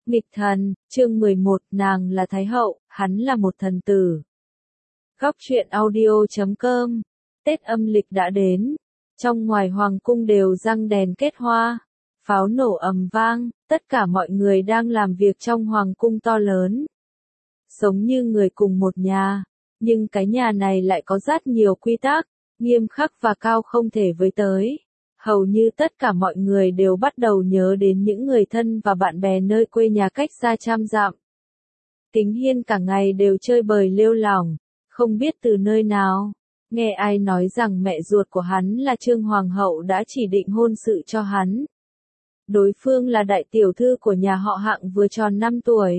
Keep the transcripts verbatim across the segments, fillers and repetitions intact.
Nghịch thần, chương mười một, nàng là Thái hậu, hắn là một thần tử. Góc truyện audio chấm com. Tết âm lịch đã đến. Trong ngoài hoàng cung đều răng đèn kết hoa. Pháo nổ ầm vang, tất cả mọi người đang làm việc trong hoàng cung to lớn. Sống như người cùng một nhà. Nhưng cái nhà này lại có rất nhiều quy tắc, nghiêm khắc và cao không thể với tới. Hầu như tất cả mọi người đều bắt đầu nhớ đến những người thân và bạn bè nơi quê nhà cách xa trăm dặm. Kính Hiên cả ngày đều chơi bời lêu lỏng, không biết từ nơi nào. Nghe ai nói rằng mẹ ruột của hắn là Trương Hoàng hậu đã chỉ định hôn sự cho hắn. Đối phương là đại tiểu thư của nhà họ Hạng vừa tròn năm tuổi.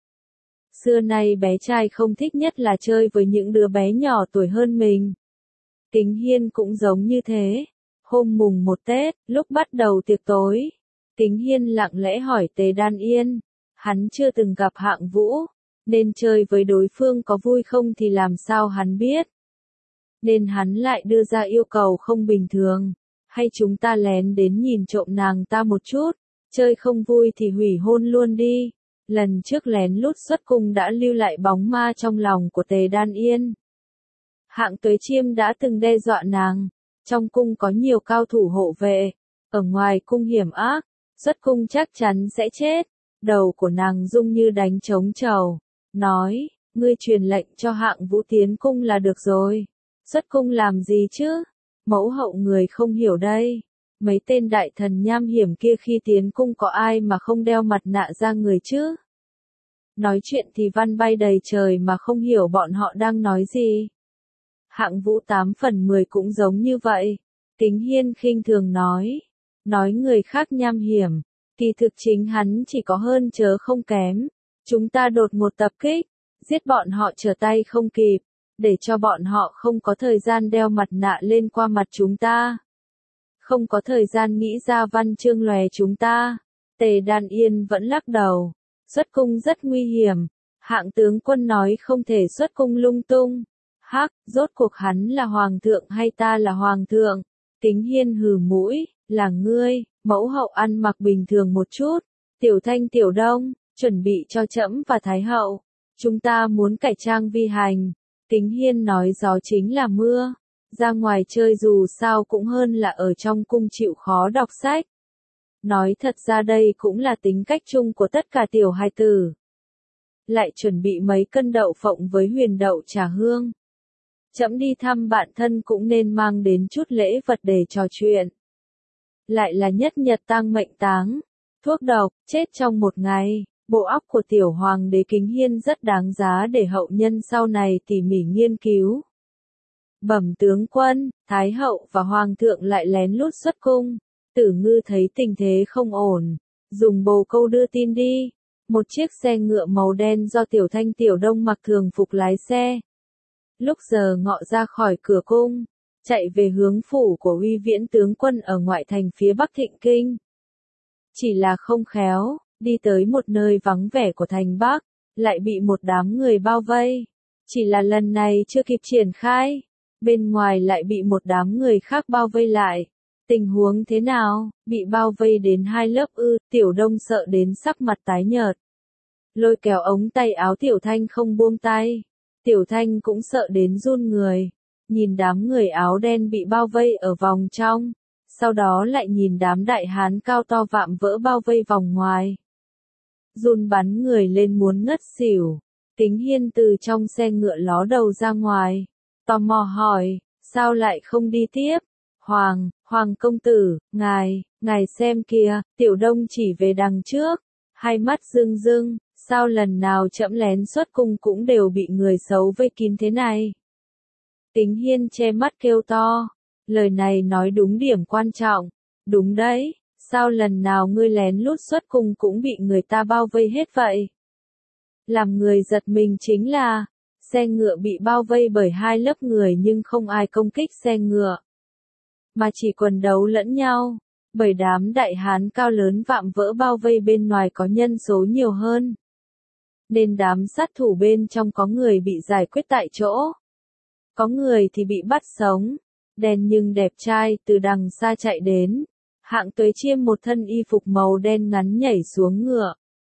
Xưa nay bé trai không thích nhất là chơi với những đứa bé nhỏ tuổi hơn mình. Kính Hiên cũng giống như thế. Hôm mùng một Tết, lúc bắt đầu tiệc tối, Kính Hiên lặng lẽ hỏi Tề Đan Yên. Hắn chưa từng gặp Hạng Vũ, nên chơi với đối phương có vui không thì làm sao hắn biết. Nên hắn lại đưa ra yêu cầu không bình thường. Hay chúng ta lén đến nhìn trộm nàng ta một chút, chơi không vui thì hủy hôn luôn đi. Lần trước lén lút xuất cung đã lưu lại bóng ma trong lòng của Tề Đan Yên. Hạng Tuế Chiêm đã từng đe dọa nàng. Trong cung có nhiều cao thủ hộ vệ, ở ngoài cung hiểm ác, xuất cung chắc chắn sẽ chết. Đầu của nàng rung như đánh trống trầu, nói, ngươi truyền lệnh cho Hạng Vũ tiến cung là được rồi. Xuất cung làm gì chứ? Mẫu hậu người không hiểu đây. Mấy tên đại thần nham hiểm kia khi tiến cung có ai mà không đeo mặt nạ ra người chứ? Nói chuyện thì văn bay đầy trời mà không hiểu bọn họ đang nói gì. Hạng Vũ tám phần mười cũng giống như vậy. Kính Hiên khinh thường nói. Nói người khác nham hiểm. Kỳ thực chính hắn chỉ có hơn chớ không kém. Chúng ta đột ngột tập kích. Giết bọn họ trở tay không kịp. Để cho bọn họ không có thời gian đeo mặt nạ lên qua mặt chúng ta. Không có thời gian nghĩ ra văn chương lòe chúng ta. Tề Đan Yên vẫn lắc đầu. Xuất cung rất nguy hiểm. Hạng tướng quân nói không thể xuất cung lung tung. Hắc, rốt cuộc hắn là hoàng thượng hay ta là hoàng thượng? Kính Hiên hừ mũi, là ngươi, mẫu hậu ăn mặc bình thường một chút. Tiểu Thanh Tiểu Đông, chuẩn bị cho trẫm và Thái hậu. Chúng ta muốn cải trang vi hành. Kính Hiên nói gió chính là mưa. Ra ngoài chơi dù sao cũng hơn là ở trong cung chịu khó đọc sách. Nói thật ra đây cũng là tính cách chung của tất cả tiểu hài tử. Lại chuẩn bị mấy cân đậu phộng với huyền đậu trà hương. Trẫm đi thăm bạn thân cũng nên mang đến chút lễ vật để trò chuyện. Lại là nhất nhật tang mệnh táng, thuốc độc, chết trong một ngày. Bộ óc của tiểu hoàng đế Kính Hiên rất đáng giá để hậu nhân sau này tỉ mỉ nghiên cứu. Bẩm tướng quân, Thái hậu và hoàng thượng lại lén lút xuất cung. Tử Ngư thấy tình thế không ổn, dùng bồ câu đưa tin đi. Một chiếc xe ngựa màu đen do Tiểu Thanh Tiểu Đông mặc thường phục lái xe. Lúc giờ ngọ ra khỏi cửa cung, chạy về hướng phủ của Uy Viễn tướng quân ở ngoại thành phía Bắc Thịnh Kinh. Chỉ là không khéo, đi tới một nơi vắng vẻ của thành Bắc, lại bị một đám người bao vây. Chỉ là lần này chưa kịp triển khai, bên ngoài lại bị một đám người khác bao vây lại. Tình huống thế nào? Bị bao vây đến hai lớp ư? Tiểu Đông sợ đến sắc mặt tái nhợt. Lôi kéo ống tay áo Tiểu Thanh không buông tay. Tiểu Thanh cũng sợ đến run người. Nhìn đám người áo đen bị bao vây ở vòng trong. Sau đó lại nhìn đám đại hán cao to vạm vỡ bao vây vòng ngoài. Run bắn người lên muốn ngất xỉu. Kính Hiên từ trong xe ngựa ló đầu ra ngoài. Tò mò hỏi, sao lại không đi tiếp? Hoàng, Hoàng công tử, ngài, ngài xem kìa, Tiểu Đông chỉ về đằng trước. Hai mắt rưng rưng, sao lần nào trẫm lén xuất cung cũng đều bị người xấu vây kín thế này? Kính Hiên che mắt kêu to. Lời này nói đúng điểm quan trọng. Đúng đấy, sao lần nào ngươi lén lút xuất cung cũng bị người ta bao vây hết vậy? Làm người giật mình chính là, xe ngựa bị bao vây bởi hai lớp người nhưng không ai công kích xe ngựa. Mà chỉ quần đấu lẫn nhau, bởi đám đại hán cao lớn vạm vỡ bao vây bên ngoài có nhân số nhiều hơn. Nên đám sát thủ bên trong có người bị giải quyết tại chỗ. Có người thì bị bắt sống. Đen nhưng đẹp trai từ đằng xa chạy đến. Hạng Tuế Chiêm một thân y phục màu đen ngắn nhảy xuống ngựa.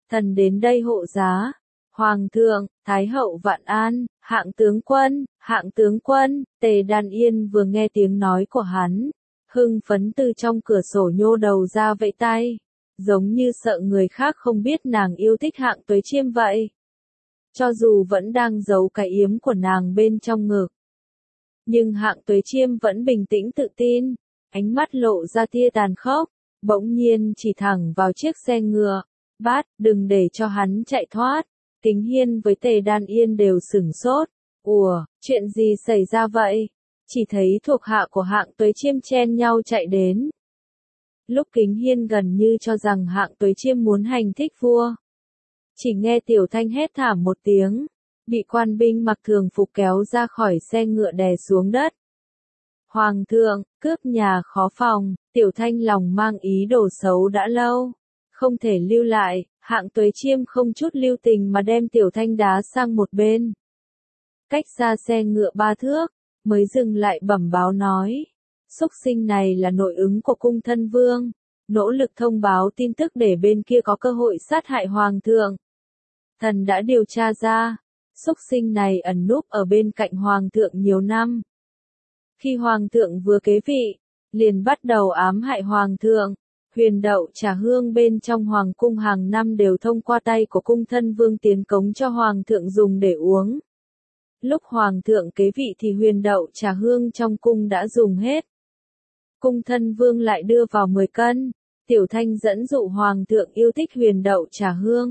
Thần đến đây hộ giá. Hoàng thượng, Thái hậu vạn an, hạng tướng quân, hạng tướng quân. Tề Đan Yên vừa nghe tiếng nói của hắn, hưng phấn từ trong cửa sổ nhô đầu ra vẫy tay, giống như sợ người khác không biết nàng yêu thích Hạng Tuế Chiêm vậy. Cho dù vẫn đang giấu cái yếm của nàng bên trong ngực, nhưng Hạng Tuế Chiêm vẫn bình tĩnh tự tin, ánh mắt lộ ra tia tàn khốc, bỗng nhiên chỉ thẳng vào chiếc xe ngựa. Bát, đừng để cho hắn chạy thoát. Kính Hiên với Tề Đan Yên đều sửng sốt. Ủa, chuyện gì xảy ra vậy? Chỉ thấy thuộc hạ của Hạng Tuế Chiêm chen nhau chạy đến. Lúc Kính Hiên gần như cho rằng Hạng Tuế Chiêm muốn hành thích vua. Chỉ nghe Tiểu Thanh hét thảm một tiếng, bị quan binh mặc thường phục kéo ra khỏi xe ngựa đè xuống đất. Hoàng thượng, cướp nhà khó phòng. Tiểu Thanh lòng mang ý đồ xấu đã lâu, không thể lưu lại. Hạng Tuế Chiêm không chút lưu tình mà đem Tiểu Thanh đá sang một bên. Cách xa xe ngựa ba thước, mới dừng lại bẩm báo nói. Xúc sinh này là nội ứng của cung thân vương, nỗ lực thông báo tin tức để bên kia có cơ hội sát hại hoàng thượng. Thần đã điều tra ra, xúc sinh này ẩn núp ở bên cạnh hoàng thượng nhiều năm. Khi hoàng thượng vừa kế vị, liền bắt đầu ám hại hoàng thượng. Huyền đậu trà hương bên trong hoàng cung hàng năm đều thông qua tay của cung thân vương tiến cống cho hoàng thượng dùng để uống. Lúc hoàng thượng kế vị thì huyền đậu trà hương trong cung đã dùng hết. Cung thân vương lại đưa vào mười cân. Tiểu Thanh dẫn dụ hoàng thượng yêu thích huyền đậu trà hương.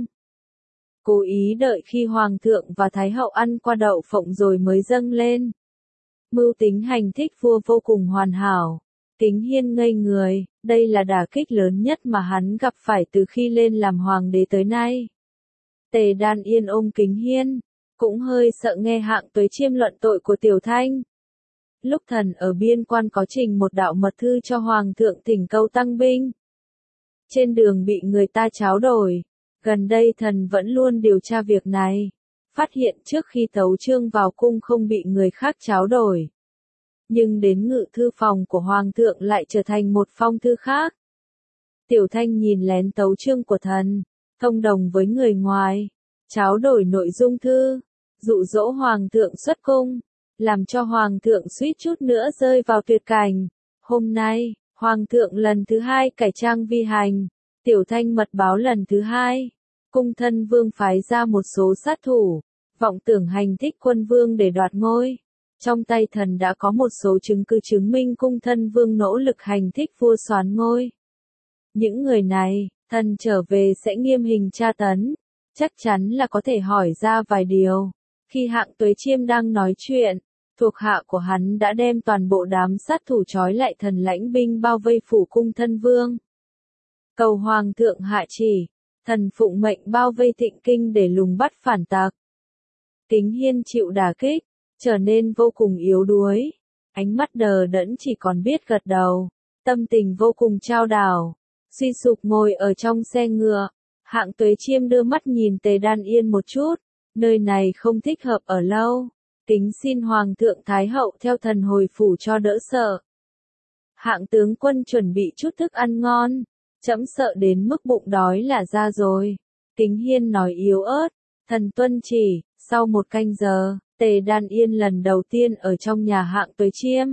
Cố ý đợi khi hoàng thượng và thái hậu ăn qua đậu phộng rồi mới dâng lên. Mưu tính hành thích vua vô cùng hoàn hảo. Kính Hiên ngây người, đây là đả kích lớn nhất mà hắn gặp phải từ khi lên làm hoàng đế tới nay. Tề Đan Yên ôm Kính Hiên, cũng hơi sợ nghe Hạng Tuế Chiêm luận tội của Tiểu Thanh. Lúc thần ở biên quan có trình một đạo mật thư cho hoàng thượng thỉnh cầu tăng binh. Trên đường bị người ta tráo đổi, gần đây thần vẫn luôn điều tra việc này, phát hiện trước khi tấu chương vào cung không bị người khác tráo đổi. Nhưng đến ngự thư phòng của hoàng thượng lại trở thành một phong thư khác. Tiểu Thanh nhìn lén tấu chương của thần, thông đồng với người ngoài, tráo đổi nội dung thư, dụ dỗ hoàng thượng xuất cung, làm cho hoàng thượng suýt chút nữa rơi vào tuyệt cảnh. Hôm nay, hoàng thượng lần thứ hai cải trang vi hành, Tiểu Thanh mật báo lần thứ hai, cung thân vương phái ra một số sát thủ, vọng tưởng hành thích quân vương để đoạt ngôi. Trong tay thần đã có một số chứng cứ chứng minh cung thân vương nỗ lực hành thích vua soán ngôi. Những người này, thần trở về sẽ nghiêm hình tra tấn, chắc chắn là có thể hỏi ra vài điều. Khi Hạng Tuế Chiêm đang nói chuyện, thuộc hạ của hắn đã đem toàn bộ đám sát thủ trói lại thần lãnh binh bao vây phủ cung thân vương. Cầu hoàng thượng hạ chỉ, thần phụng mệnh bao vây Thịnh Kinh để lùng bắt phản tặc. Kính Hiên chịu đả kích, trở nên vô cùng yếu đuối, ánh mắt đờ đẫn chỉ còn biết gật đầu, tâm tình vô cùng chao đảo, suy sụp ngồi ở trong xe ngựa. Hạng Tuế Chiêm đưa mắt nhìn Tề Đan Yên một chút, nơi này không thích hợp ở lâu, kính xin hoàng thượng thái hậu theo thần hồi phủ cho đỡ sợ. Hạng tướng quân chuẩn bị chút thức ăn ngon, trẫm sợ đến mức bụng đói là ra rồi. Kính Hiên nói yếu ớt, thần tuân chỉ. Sau một canh giờ, Tề Đan Yên lần đầu tiên ở trong nhà Hạng Tuế Chiêm.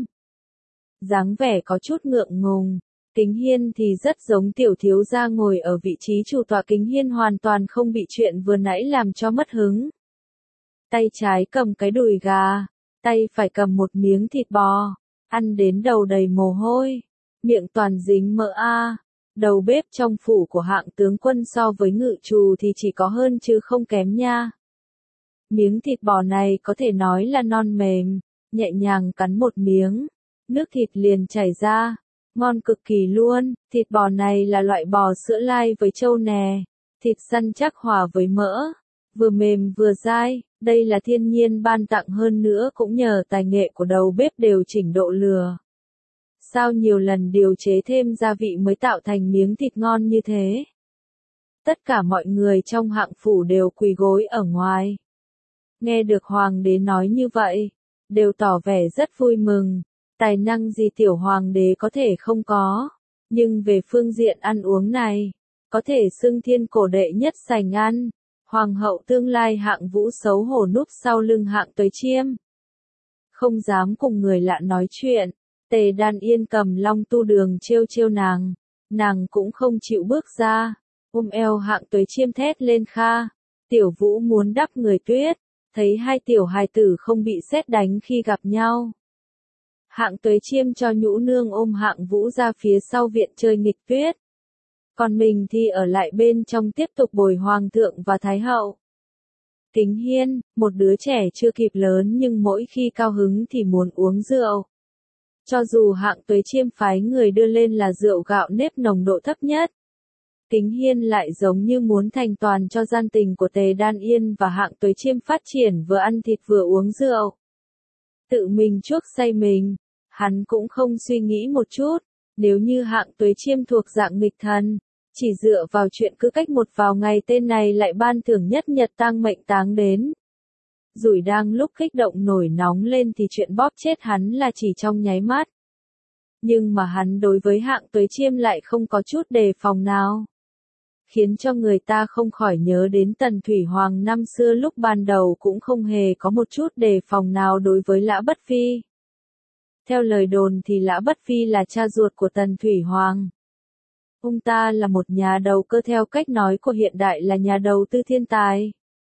Dáng vẻ có chút ngượng ngùng, Kính Hiên thì rất giống tiểu thiếu gia ngồi ở vị trí chủ tọa. Kính Hiên hoàn toàn không bị chuyện vừa nãy làm cho mất hứng. Tay trái cầm cái đùi gà, tay phải cầm một miếng thịt bò, ăn đến đầu đầy mồ hôi, miệng toàn dính mỡ a. Đầu bếp trong phủ của Hạng tướng quân so với ngự trù thì chỉ có hơn chứ không kém nha. Miếng thịt bò này có thể nói là non mềm, nhẹ nhàng cắn một miếng, nước thịt liền chảy ra, ngon cực kỳ luôn. Thịt bò này là loại bò sữa lai với trâu nè, thịt săn chắc hòa với mỡ, vừa mềm vừa dai, đây là thiên nhiên ban tặng, hơn nữa cũng nhờ tài nghệ của đầu bếp điều chỉnh độ lửa. Sao nhiều lần điều chế thêm gia vị mới tạo thành miếng thịt ngon như thế? Tất cả mọi người trong Hạng phủ đều quỳ gối ở ngoài. Nghe được hoàng đế nói như vậy, đều tỏ vẻ rất vui mừng. Tài năng gì tiểu hoàng đế có thể không có, nhưng về phương diện ăn uống này, có thể xưng thiên cổ đệ nhất sành ăn. Hoàng hậu tương lai Hạng Vũ xấu hổ núp sau lưng Hạng Tuế Chiêm. Không dám cùng người lạ nói chuyện, Tề Đan Yên cầm long tu đường trêu trêu nàng, nàng cũng không chịu bước ra, ôm eo Hạng Tuế Chiêm thét lên kha, Tiểu Vũ muốn đắp người tuyết, thấy hai tiểu hài tử không bị sét đánh khi gặp nhau. Hạng Tuế Chiêm cho nhũ nương ôm Hạng Vũ ra phía sau viện chơi nghịch tuyết. Còn mình thì ở lại bên trong tiếp tục bồi hoàng thượng và thái hậu. Kính Hiên, một đứa trẻ chưa kịp lớn nhưng mỗi khi cao hứng thì muốn uống rượu. Cho dù Hạng Tuế Chiêm phái người đưa lên là rượu gạo nếp nồng độ thấp nhất. Kính Hiên lại giống như muốn thành toàn cho gian tình của Tề Đan Yên và Hạng Tuế Chiêm phát triển vừa ăn thịt vừa uống rượu. Tự mình chuốc say mình, hắn cũng không suy nghĩ một chút, nếu như Hạng Tuế Chiêm thuộc dạng nghịch thần, chỉ dựa vào chuyện cứ cách một vào ngày tên này lại ban thưởng nhất nhật tang mệnh táng đến. Rủi đang lúc kích động nổi nóng lên thì chuyện bóp chết hắn là chỉ trong nháy mắt. Nhưng mà hắn đối với Hạng Tuế Chiêm lại không có chút đề phòng nào. Khiến cho người ta không khỏi nhớ đến Tần Thủy Hoàng năm xưa lúc ban đầu cũng không hề có một chút đề phòng nào đối với Lã Bất Phi. Theo lời đồn thì Lã Bất Phi là cha ruột của Tần Thủy Hoàng. Ông ta là một nhà đầu cơ theo cách nói của hiện đại là nhà đầu tư thiên tài.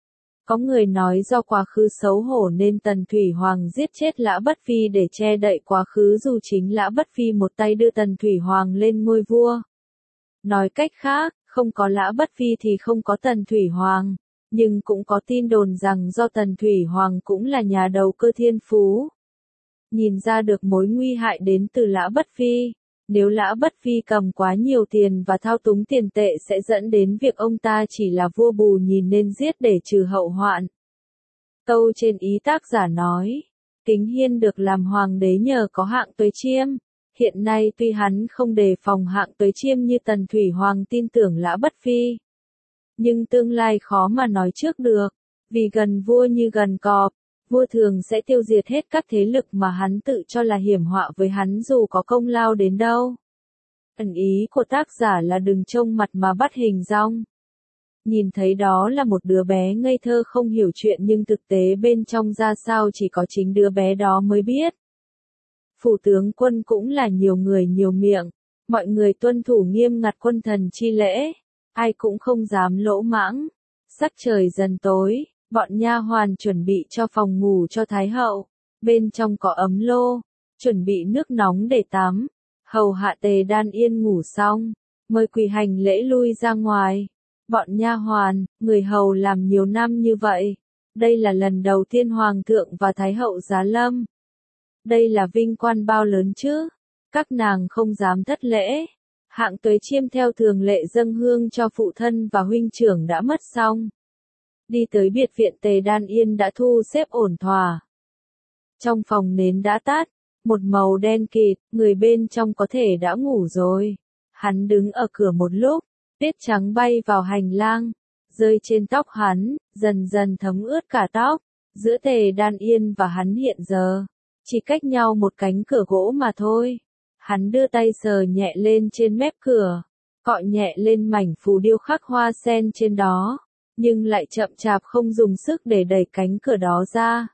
Có người nói do quá khứ xấu hổ nên Tần Thủy Hoàng giết chết Lã Bất Phi để che đậy quá khứ dù chính Lã Bất Phi một tay đưa Tần Thủy Hoàng lên ngôi vua. Nói cách khác, không có Lã Bất Phi thì không có Tần Thủy Hoàng, nhưng cũng có tin đồn rằng do Tần Thủy Hoàng cũng là nhà đầu cơ thiên phú. Nhìn ra được mối nguy hại đến từ Lã Bất Phi. Nếu Lã Bất Phi cầm quá nhiều tiền và thao túng tiền tệ sẽ dẫn đến việc ông ta chỉ là vua bù nhìn nên giết để trừ hậu hoạn. Câu trên ý tác giả nói, Kính Hiên được làm hoàng đế nhờ có Hạng Tuế Chiêm. Hiện nay tuy hắn không đề phòng Hạng Tuế Chiêm như Tần Thủy Hoàng tin tưởng Lã Bất Phi. Nhưng tương lai khó mà nói trước được, vì gần vua như gần cọp. Vua thường sẽ tiêu diệt hết các thế lực mà hắn tự cho là hiểm họa với hắn dù có công lao đến đâu. Ẩn ý của tác giả là đừng trông mặt mà bắt hình dong. Nhìn thấy đó là một đứa bé ngây thơ không hiểu chuyện nhưng thực tế bên trong ra sao chỉ có chính đứa bé đó mới biết. Phủ tướng quân cũng là nhiều người nhiều miệng, mọi người tuân thủ nghiêm ngặt quân thần chi lễ, ai cũng không dám lỗ mãng. Sắc trời dần tối. Bọn nha hoàn chuẩn bị cho phòng ngủ cho Thái hậu, bên trong có ấm lô, chuẩn bị nước nóng để tắm. Hầu hạ Tề Đan Yên ngủ xong, mời quỳ hành lễ lui ra ngoài. Bọn nha hoàn, người hầu làm nhiều năm như vậy, đây là lần đầu tiên Hoàng thượng và Thái hậu giá lâm. Đây là vinh quang bao lớn chứ, các nàng không dám thất lễ. Hạng Tuế Chiêm theo thường lệ dâng hương cho phụ thân và huynh trưởng đã mất xong. Đi tới biệt viện Tề Đan Yên đã thu xếp ổn thỏa. Trong phòng nến đã tắt, một màu đen kịt, người bên trong có thể đã ngủ rồi. Hắn đứng ở cửa một lúc, tuyết trắng bay vào hành lang, rơi trên tóc hắn, dần dần thấm ướt cả tóc. Giữa Tề Đan Yên và hắn hiện giờ, chỉ cách nhau một cánh cửa gỗ mà thôi. Hắn đưa tay sờ nhẹ lên trên mép cửa, cọ nhẹ lên mảnh phù điêu khắc hoa sen trên đó. Nhưng lại chậm chạp không dùng sức để đẩy cánh cửa đó ra.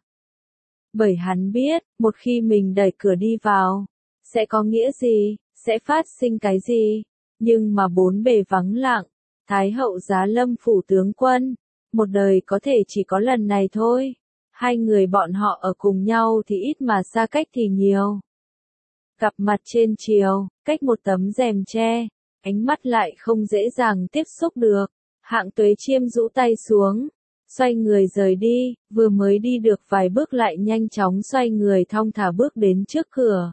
Bởi hắn biết, một khi mình đẩy cửa đi vào, sẽ có nghĩa gì, sẽ phát sinh cái gì. Nhưng mà bốn bề vắng lặng, Thái hậu giá lâm phủ tướng quân, một đời có thể chỉ có lần này thôi. Hai người bọn họ ở cùng nhau thì ít mà xa cách thì nhiều. Gặp mặt trên chiều, cách một tấm rèm tre, ánh mắt lại không dễ dàng tiếp xúc được. Hạng Tuế Chiêm rũ tay xuống, xoay người rời đi, vừa mới đi được vài bước lại nhanh chóng xoay người thong thả bước đến trước cửa.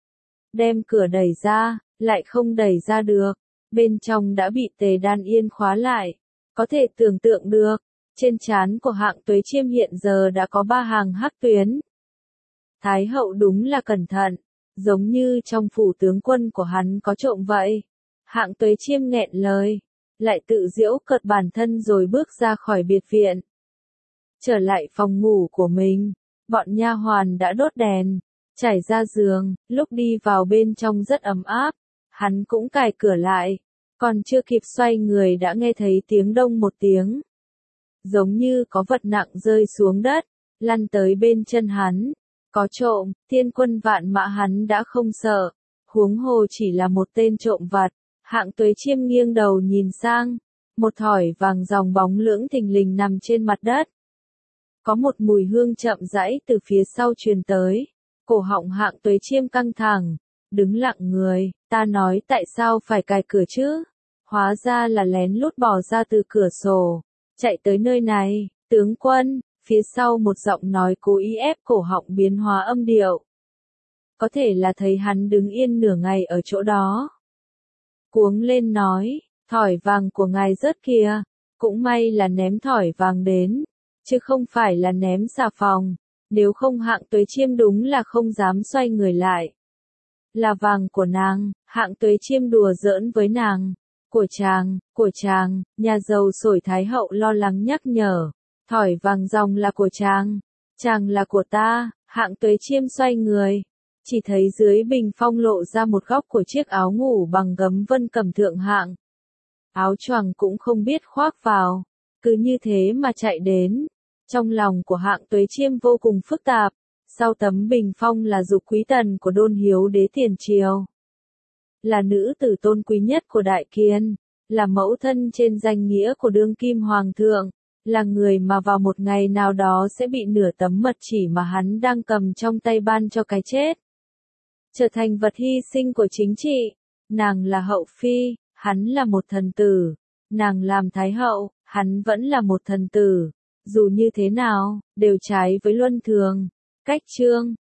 Đem cửa đẩy ra, lại không đẩy ra được, bên trong đã bị Tề Đan Yên khóa lại. Có thể tưởng tượng được, trên trán của Hạng Tuế Chiêm hiện giờ đã có ba hàng hắc tuyến. Thái hậu đúng là cẩn thận, giống như trong phủ tướng quân của hắn có trộm vậy. Hạng Tuế Chiêm nghẹn lời, lại tự giễu cợt bản thân rồi bước ra khỏi biệt viện. Trở lại phòng ngủ của mình, bọn nha hoàn đã đốt đèn, trải ra giường, lúc đi vào bên trong rất ấm áp, hắn cũng cài cửa lại, Còn chưa kịp xoay người đã nghe thấy tiếng đông một tiếng. Giống như có vật nặng rơi xuống đất, lăn tới bên chân hắn. Có trộm, thiên quân vạn mã hắn đã không sợ, huống hồ chỉ là một tên trộm vặt. Hạng Tuế Chiêm nghiêng đầu nhìn sang, một thỏi vàng ròng bóng lưỡng thình lình nằm trên mặt đất. Có một mùi hương chậm rãi từ phía sau truyền tới, cổ họng Hạng Tuế Chiêm căng thẳng, đứng lặng người, ta nói tại sao phải cài cửa chứ? Hóa ra là lén lút bỏ ra từ cửa sổ, chạy tới nơi này, tướng quân, phía sau một giọng nói cố ý ép cổ họng biến hóa âm điệu. Có thể là thấy hắn đứng yên nửa ngày ở chỗ đó. Cuống lên nói, thỏi vàng của ngài rớt kìa, cũng may là ném thỏi vàng đến, chứ không phải là ném xà phòng, nếu không Hạng Tuế Chiêm đúng là không dám xoay người lại. Là vàng của nàng, Hạng Tuế Chiêm đùa giỡn với nàng. Của chàng, của chàng, nhà giàu sổi Thái hậu lo lắng nhắc nhở, thỏi vàng ròng là của chàng, chàng là của ta. Hạng Tuế Chiêm xoay người, chỉ thấy dưới bình phong lộ ra một góc của chiếc áo ngủ bằng gấm vân cẩm thượng hạng. Áo choàng cũng không biết khoác vào, cứ như thế mà chạy đến. Trong lòng của Hạng Tuế Chiêm vô cùng phức tạp, sau tấm bình phong là Dục Quý Tần của Đôn Hiếu đế tiền triều. Là nữ tử tôn quý nhất của Đại Kiên, là mẫu thân trên danh nghĩa của đương kim hoàng thượng, là người mà vào một ngày nào đó sẽ bị nửa tấm mật chỉ mà hắn đang cầm trong tay ban cho cái chết. Trở thành vật hy sinh của chính trị, nàng là hậu phi, hắn là một thần tử, nàng làm thái hậu, hắn vẫn là một thần tử, dù như thế nào, đều trái với luân thường. Cách chương